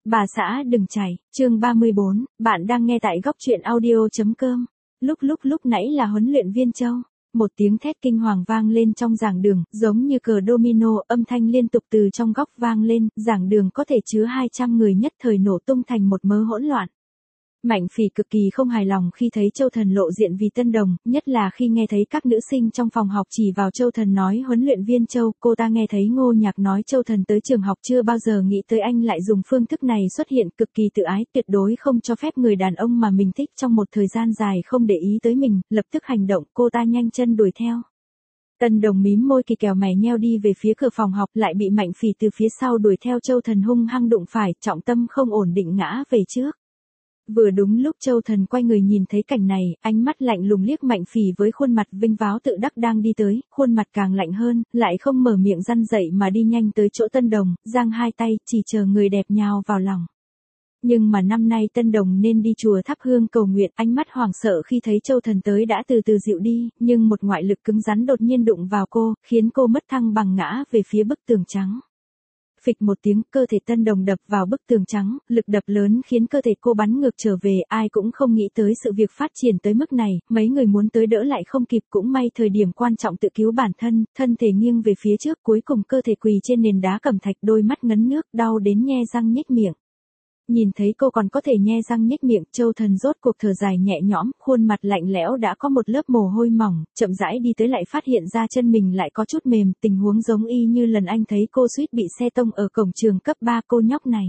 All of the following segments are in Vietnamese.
Bà xã đừng chảy, chương 34, bạn đang nghe tại góc truyện audio.com. Lúc nãy là huấn luyện viên Châu. Một tiếng thét kinh hoàng vang lên trong giảng đường, giống như cờ domino, âm thanh liên tục từ trong góc vang lên, giảng đường có thể chứa 200 người nhất thời nổ tung thành một mớ hỗn loạn. Mạnh Phỉ cực kỳ không hài lòng khi thấy Châu Thần lộ diện vì Tân Đồng, nhất là khi nghe thấy các nữ sinh trong phòng học chỉ vào Châu Thần nói huấn luyện viên Châu, cô ta nghe thấy Ngô Nhạc nói Châu Thần tới trường học chưa bao giờ nghĩ tới anh lại dùng phương thức này xuất hiện, cực kỳ tự ái, tuyệt đối không cho phép người đàn ông mà mình thích trong một thời gian dài không để ý tới mình, lập tức hành động, cô ta nhanh chân đuổi theo. Tân Đồng mím môi kỳ kèo mày nheo đi về phía cửa phòng học, lại bị Mạnh Phỉ từ phía sau đuổi theo, Châu Thần hung hăng đụng phải, trọng tâm không ổn định ngã về trước. Vừa đúng lúc Châu Thần quay người nhìn thấy cảnh này, ánh mắt lạnh lùng liếc Mạnh Phỉ với khuôn mặt vinh váo tự đắc đang đi tới, khuôn mặt càng lạnh hơn, lại không mở miệng răn dậy mà đi nhanh tới chỗ Tân Đồng, giang hai tay, chỉ chờ người đẹp nhào vào lòng. Nhưng mà năm nay Tân Đồng nên đi chùa thắp hương cầu nguyện, ánh mắt hoảng sợ khi thấy Châu Thần tới đã từ từ dịu đi, nhưng một ngoại lực cứng rắn đột nhiên đụng vào cô, khiến cô mất thăng bằng ngã về phía bức tường trắng. Phịch một tiếng, cơ thể Tân Đồng đập vào bức tường trắng, lực đập lớn khiến cơ thể cô bắn ngược trở về, ai cũng không nghĩ tới sự việc phát triển tới mức này, mấy người muốn tới đỡ lại không kịp, cũng may thời điểm quan trọng tự cứu bản thân, thân thể nghiêng về phía trước, cuối cùng cơ thể quỳ trên nền đá cẩm thạch, đôi mắt ngấn nước, đau đến nhe răng nhếch miệng. Nhìn thấy cô còn có thể nhe răng nhếch miệng, Châu Thần rốt cuộc thở dài nhẹ nhõm, khuôn mặt lạnh lẽo đã có một lớp mồ hôi mỏng, chậm rãi đi tới lại phát hiện ra chân mình lại có chút mềm, tình huống giống y như lần anh thấy cô suýt bị xe tông ở cổng trường cấp 3, cô nhóc này.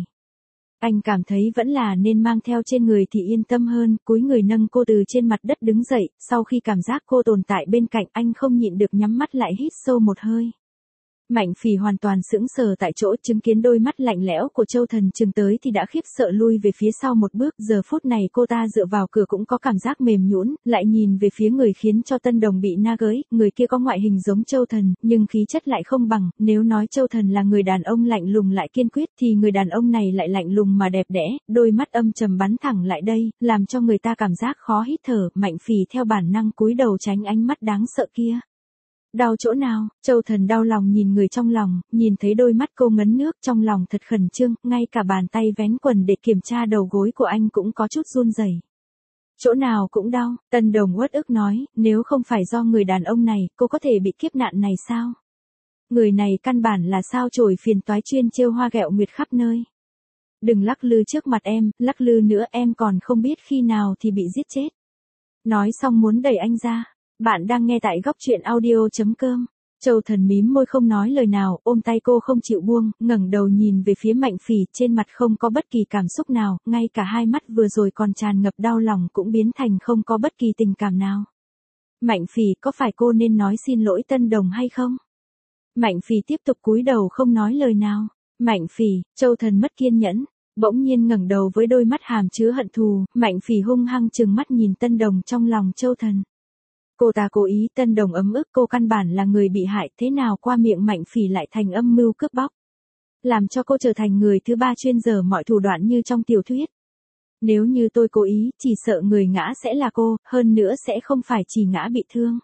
Anh cảm thấy vẫn là nên mang theo trên người thì yên tâm hơn, cúi người nâng cô từ trên mặt đất đứng dậy, sau khi cảm giác cô tồn tại bên cạnh anh không nhịn được nhắm mắt lại hít sâu một hơi. Mạnh Phỉ hoàn toàn sững sờ tại chỗ, chứng kiến đôi mắt lạnh lẽo của Châu Thần trừng tới thì đã khiếp sợ lui về phía sau một bước, giờ phút này cô ta dựa vào cửa cũng có cảm giác mềm nhũn, lại nhìn về phía người khiến cho Tân Đồng bị na gới, người kia có ngoại hình giống Châu Thần, nhưng khí chất lại không bằng, nếu nói Châu Thần là người đàn ông lạnh lùng lại kiên quyết thì người đàn ông này lại lạnh lùng mà đẹp đẽ, đôi mắt âm trầm bắn thẳng lại đây, làm cho người ta cảm giác khó hít thở, Mạnh Phỉ theo bản năng cúi đầu tránh ánh mắt đáng sợ kia. Đau chỗ nào? Châu Thần đau lòng nhìn người trong lòng, nhìn thấy đôi mắt cô ngấn nước, trong lòng thật khẩn trương, ngay cả bàn tay vén quần để kiểm tra đầu gối của anh cũng có chút run rẩy. Chỗ nào cũng đau, Tân Đồng uất ức nói, nếu không phải do người đàn ông này, cô có thể bị kiếp nạn này sao? Người này căn bản là sao chổi phiền toái chuyên trêu hoa ghẹo nguyệt khắp nơi. Đừng lắc lư trước mặt em, lắc lư nữa em còn không biết khi nào thì bị giết chết. Nói xong muốn đẩy anh ra. Bạn đang nghe tại góc truyện audio.com. Châu Thần mím môi không nói lời nào, ôm tay cô không chịu buông, ngẩng đầu nhìn về phía Mạnh Phỉ, trên mặt không có bất kỳ cảm xúc nào, ngay cả hai mắt vừa rồi còn tràn ngập đau lòng cũng biến thành không có bất kỳ tình cảm nào. Mạnh Phỉ, có phải cô nên nói xin lỗi Tân Đồng hay không? Mạnh Phỉ tiếp tục cúi đầu không nói lời nào. Mạnh Phỉ, Châu Thần mất kiên nhẫn. Bỗng nhiên ngẩng đầu với đôi mắt hàm chứa hận thù, Mạnh Phỉ hung hăng trừng mắt nhìn Tân Đồng trong lòng Châu Thần. Cô ta cố ý, Tân Đồng ấm ức, cô căn bản là người bị hại, thế nào qua miệng Mạnh Phỉ lại thành âm mưu cướp bóc. Làm cho cô trở thành người thứ ba chuyên dở mọi thủ đoạn như trong tiểu thuyết. Nếu như tôi cố ý, chỉ sợ người ngã sẽ là cô, hơn nữa sẽ không phải chỉ ngã bị thương.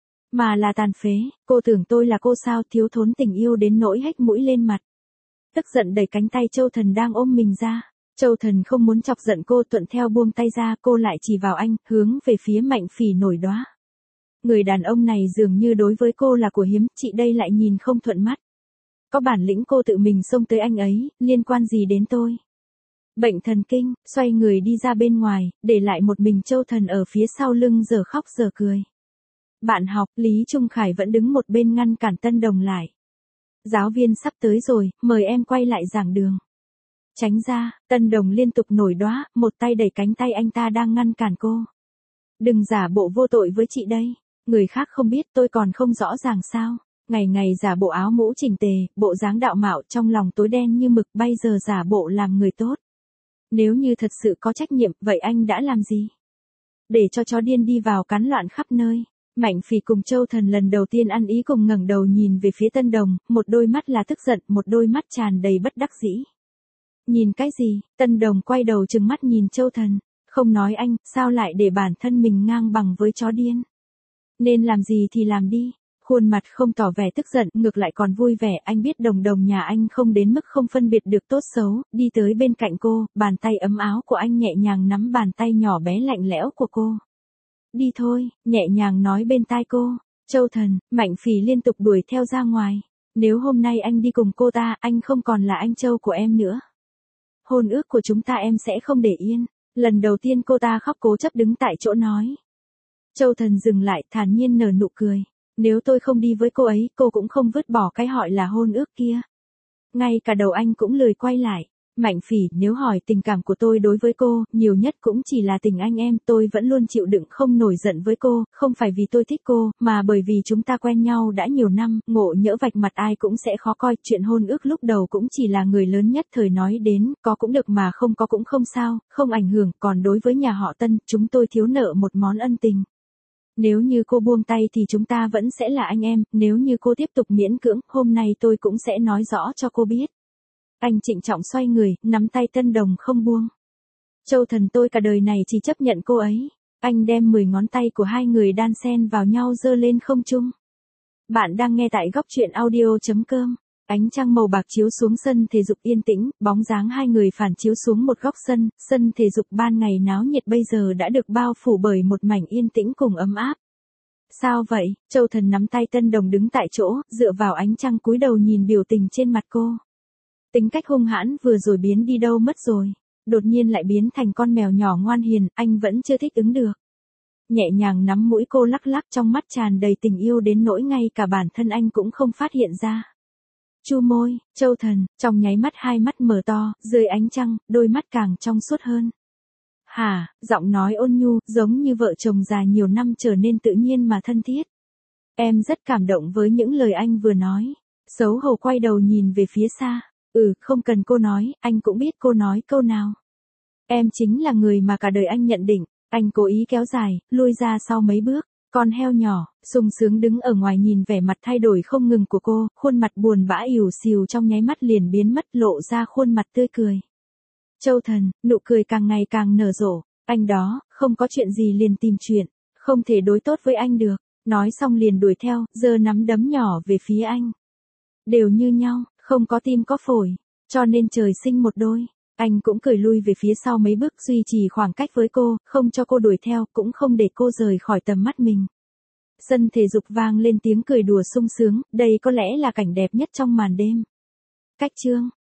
Mà là tàn phế, cô tưởng tôi là cô sao, thiếu thốn tình yêu đến nỗi hếch mũi lên mặt. Tức giận đẩy cánh tay Châu Thần đang ôm mình ra. Châu Thần không muốn chọc giận cô, thuận theo buông tay ra, cô lại chỉ vào anh, hướng về phía Mạnh Phỉ nổi đoá. Người đàn ông này dường như đối với cô là của hiếm, chị đây lại nhìn không thuận mắt. Có bản lĩnh cô tự mình xông tới anh ấy, liên quan gì đến tôi? Bệnh thần kinh, xoay người đi ra bên ngoài, để lại một mình Châu Thần ở phía sau lưng giờ khóc giờ cười. Bạn học, Lý Trung Khải vẫn đứng một bên ngăn cản Tân Đồng lại. Giáo viên sắp tới rồi, mời em quay lại giảng đường. Tránh ra, Tân Đồng liên tục nổi đoá, một tay đẩy cánh tay anh ta đang ngăn cản cô. Đừng giả bộ vô tội với chị đây. Người khác không biết tôi còn không rõ ràng sao. Ngày ngày giả bộ áo mũ chỉnh tề, bộ dáng đạo mạo, trong lòng tối đen như mực, bây giờ giả bộ làm người tốt. Nếu như thật sự có trách nhiệm, vậy anh đã làm gì? Để cho chó điên đi vào cắn loạn khắp nơi. Mạnh Phỉ cùng Châu Thần lần đầu tiên ăn ý cùng ngẩng đầu nhìn về phía Tân Đồng, một đôi mắt là tức giận, một đôi mắt tràn đầy bất đắc dĩ. Nhìn cái gì? Tân Đồng quay đầu trừng mắt nhìn Châu Thần. Không nói anh, sao lại để bản thân mình ngang bằng với chó điên? Nên làm gì thì làm đi. Khuôn mặt không tỏ vẻ tức giận, ngược lại còn vui vẻ, anh biết Đồng Đồng nhà anh không đến mức không phân biệt được tốt xấu, đi tới bên cạnh cô, bàn tay ấm áo của anh nhẹ nhàng nắm bàn tay nhỏ bé lạnh lẽo của cô. Đi thôi, nhẹ nhàng nói bên tai cô. Châu Thần, Mạnh Phỉ liên tục đuổi theo ra ngoài. Nếu hôm nay anh đi cùng cô ta, anh không còn là anh Châu của em nữa. Hôn ước của chúng ta em sẽ không để yên. Lần đầu tiên cô ta khóc cố chấp đứng tại chỗ nói. Châu Thần dừng lại, thản nhiên nở nụ cười. Nếu tôi không đi với cô ấy, cô cũng không vứt bỏ cái hỏi là hôn ước kia. Ngay cả đầu anh cũng lười quay lại. Mạnh Phỉ, nếu hỏi tình cảm của tôi đối với cô, nhiều nhất cũng chỉ là tình anh em, tôi vẫn luôn chịu đựng không nổi giận với cô, không phải vì tôi thích cô, mà bởi vì chúng ta quen nhau đã nhiều năm, ngộ nhỡ vạch mặt ai cũng sẽ khó coi, chuyện hôn ước lúc đầu cũng chỉ là người lớn nhất thời nói đến, có cũng được mà không có cũng không sao, không ảnh hưởng, còn đối với nhà họ Tân, chúng tôi thiếu nợ một món ân tình. Nếu như cô buông tay thì chúng ta vẫn sẽ là anh em, nếu như cô tiếp tục miễn cưỡng, hôm nay tôi cũng sẽ nói rõ cho cô biết. Anh trịnh trọng xoay người, nắm tay Tân Đồng không buông. Châu Thần, tôi cả đời này chỉ chấp nhận cô ấy. Anh đem 10 ngón tay của hai người đan xen vào nhau giơ lên không trung. Bạn đang nghe tại góc truyện audio.com. Ánh trăng màu bạc chiếu xuống sân thể dục yên tĩnh, bóng dáng hai người phản chiếu xuống một góc sân thể dục ban ngày náo nhiệt bây giờ đã được bao phủ bởi một mảnh yên tĩnh cùng ấm áp. Sao vậy? Châu Thần nắm tay Tân Đồng đứng tại chỗ, dựa vào ánh trăng cúi đầu nhìn biểu tình trên mặt cô. Tính cách hung hãn vừa rồi biến đi đâu mất rồi, đột nhiên lại biến thành con mèo nhỏ ngoan hiền, anh vẫn chưa thích ứng được. Nhẹ nhàng nắm mũi cô lắc lắc, trong mắt tràn đầy tình yêu đến nỗi ngay cả bản thân anh cũng không phát hiện ra. Chu môi, Châu Thần, trong nháy mắt hai mắt mở to, dưới ánh trăng, đôi mắt càng trong suốt hơn. Hả, giọng nói ôn nhu, giống như vợ chồng già nhiều năm trở nên tự nhiên mà thân thiết. Em rất cảm động với những lời anh vừa nói. Xấu hổ quay đầu nhìn về phía xa. Không cần cô nói, anh cũng biết cô nói câu nào. Em chính là người mà cả đời anh nhận định. Anh cố ý kéo dài, lui ra sau mấy bước. Con heo nhỏ, sung sướng đứng ở ngoài nhìn vẻ mặt thay đổi không ngừng của cô, khuôn mặt buồn bã ỉu xìu trong nháy mắt liền biến mất, lộ ra khuôn mặt tươi cười. Châu Thần, nụ cười càng ngày càng nở rộ. Anh đó, không có chuyện gì liền tìm chuyện, không thể đối tốt với anh được. Nói xong liền đuổi theo, giơ nắm đấm nhỏ về phía anh. Đều như nhau, không có tim có phổi, cho nên trời sinh một đôi. Anh cũng cười lui về phía sau mấy bước, duy trì khoảng cách với cô, không cho cô đuổi theo, cũng không để cô rời khỏi tầm mắt mình. Sân thể dục vang lên tiếng cười đùa sung sướng, đây có lẽ là cảnh đẹp nhất trong màn đêm. Cách chương